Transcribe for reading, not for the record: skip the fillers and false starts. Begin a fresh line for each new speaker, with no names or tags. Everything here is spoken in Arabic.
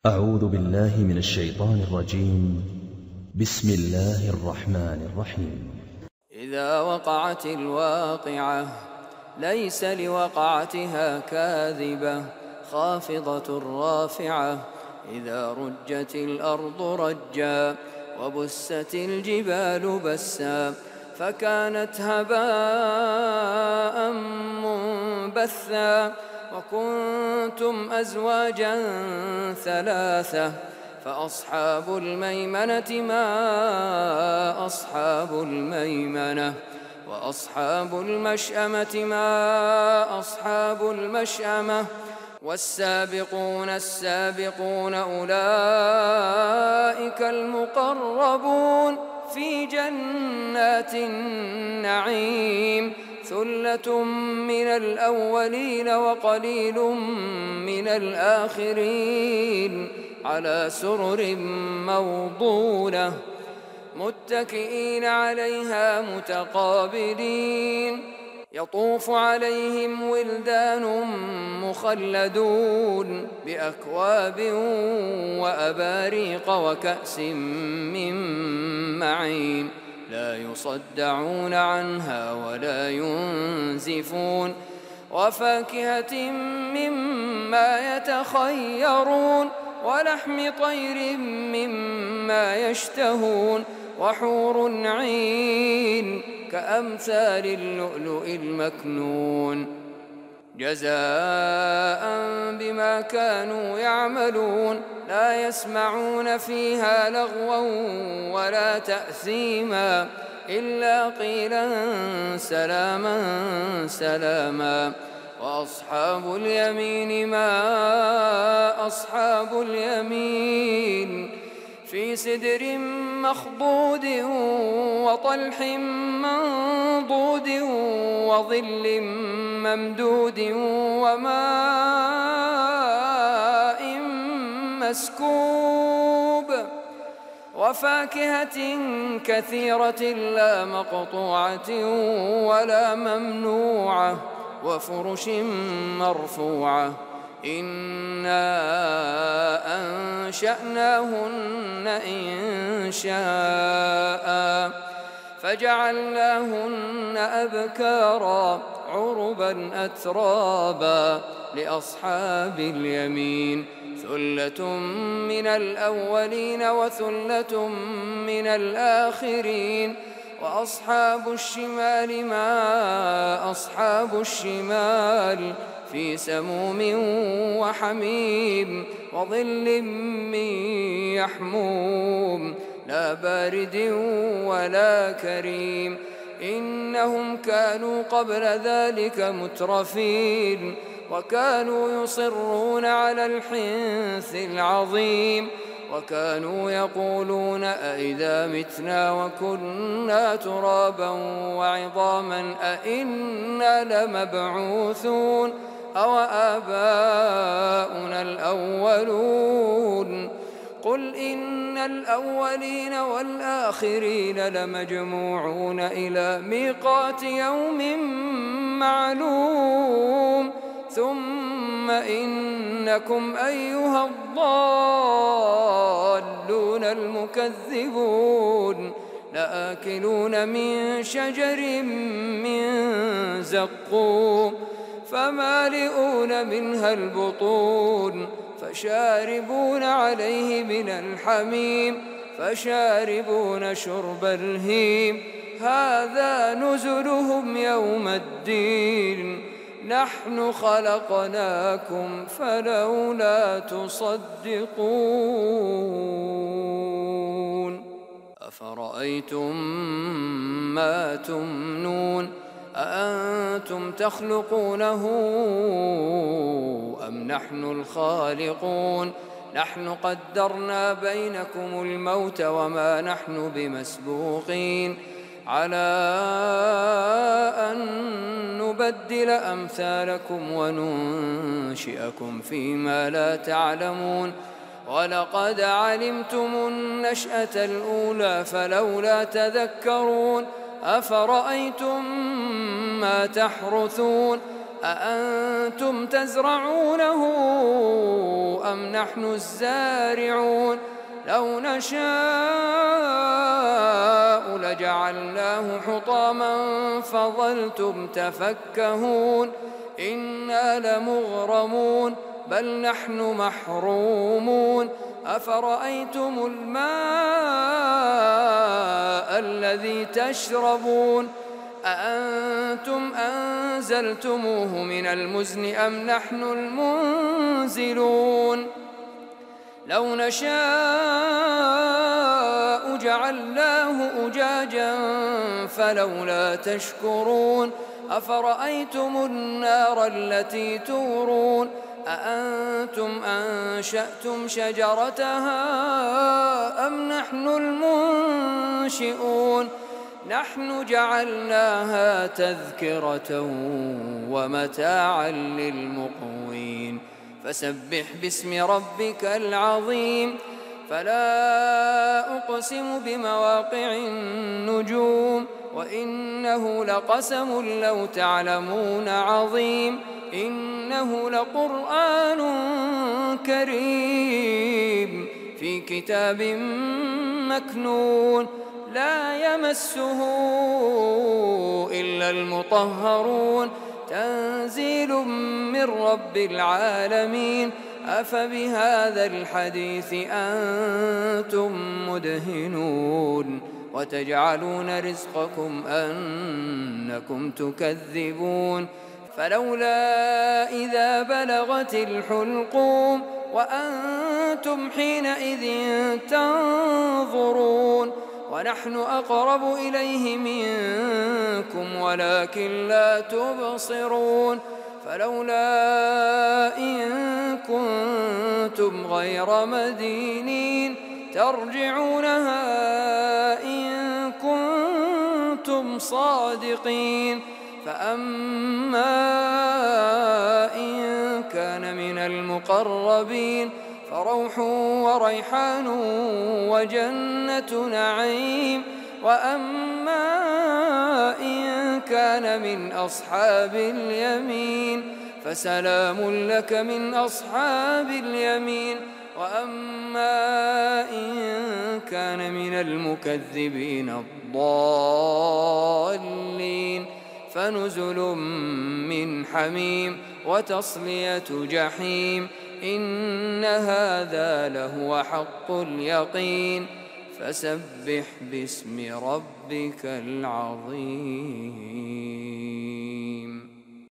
أعوذ بالله من الشيطان الرجيم. بسم الله الرحمن الرحيم.
إذا وقعت الواقعة ليس لوقعتها كاذبة خافضة رافعة. إذا رجت الأرض رجا وبست الجبال بسا فكانت هباء منبثا وكنتم أزواجا ثلاثة فأصحاب الميمنة ما أصحاب الميمنة وأصحاب المشأمة ما أصحاب المشأمة والسابقون السابقون أولئك المقربون في جنات النعيم ثلة من الأولين وقليل من الآخرين على سرر موضونة متكئين عليها متقابلين يطوف عليهم ولدان مخلدون بأكواب وأباريق وكأس من معين لا يصدعون عنها ولا ينزفون وفاكهة مما يتخيرون ولحم طير مما يشتهون وحور عين كأمثال اللؤلؤ المكنون جزاء بما كانوا يعملون لا يسمعون فيها لغوا ولا تأثيما إلا قيلا سلاما سلاما. وأصحاب اليمين ما أصحاب اليمين في سدر مخضود وطلح منضود وظل ممدود وماء مسكوب وفاكهة كثيرة لا مقطوعة ولا ممنوعة وفرش مرفوعة إنا أنشأناهن إنشاء فجعلناهن أبكارا عربا أترابا لأصحاب اليمين ثلة من الأولين وثلة من الآخرين. وأصحاب الشمال ما أصحاب الشمال في سموم وحميم وظل من يحموم لا بارد ولا كريم إنهم كانوا قبل ذلك مترفين وكانوا يصرون على الحنث العظيم وكانوا يقولون أئذا متنا وكنا ترابا وعظاما أئنا لمبعوثون أو آباؤنا الأولون قل إن الأولين والآخرين لمجموعون إلى ميقات يوم معلوم ثم إنكم أيها الضالون المكذبون لآكلون من شجر من زقوم فمالئون منها البطون فشاربون عليه من الحميم فشاربون شرب الهيم هذا نزلهم يوم الدين نحن خلقناكم فلولا تصدقون أفرأيتم ما تمنون أأنتم تخلقونه أم نحن الخالقون نحن قدرنا بينكم الموت وما نحن بمسبوقين على أن نبدل أمثالكم وننشئكم فيما لا تعلمون ولقد علمتم النشأة الأولى فلولا تذكرون أفرأيتم ما تحرثون أأنتم تزرعونه أم نحن الزارعون لو نشاء لجعلناه حطاما فظلتم تفكهون إنا لمغرمون بل نحن محرومون أفرأيتم الماء الذي تشربون أأنتم أنزلتموه من المزن أم نحن المنزلون لو نشاء جعلناه أجاجا فلولا تشكرون أفرأيتم النار التي تورون أأنتم أنشأتم شجرتها أم نحن المنشئون نحن جعلناها تذكرة ومتاعا للمقوين فسبح باسم ربك العظيم فلا أقسم بمواقع النجوم وإنه لقسم لو تعلمون عظيم إنه لقرآن كريم في كتاب مكنون لا يمسه إلا المطهرون تنزيل من رب العالمين أفبهذا الحديث أنتم مدهنون وتجعلون رزقكم أنكم تكذبون فلولا إذا بلغت الحلقوم وأنتم حينئذ تنظرون ونحن أقرب إليه منكم ولكن لا تبصرون فلولا إن كنتم غير مدينين ترجعونها إن كنتم صادقين فأما إن كان من المقربين فروح وريحان وجنة نعيم وأما إن كان من أصحاب اليمين فسلام لك من أصحاب اليمين وأما إن كان من المكذبين الضالين فنزل من حميم وتصلية جحيم إن هذا لهو حق اليقين فسبح باسم ربك العظيم.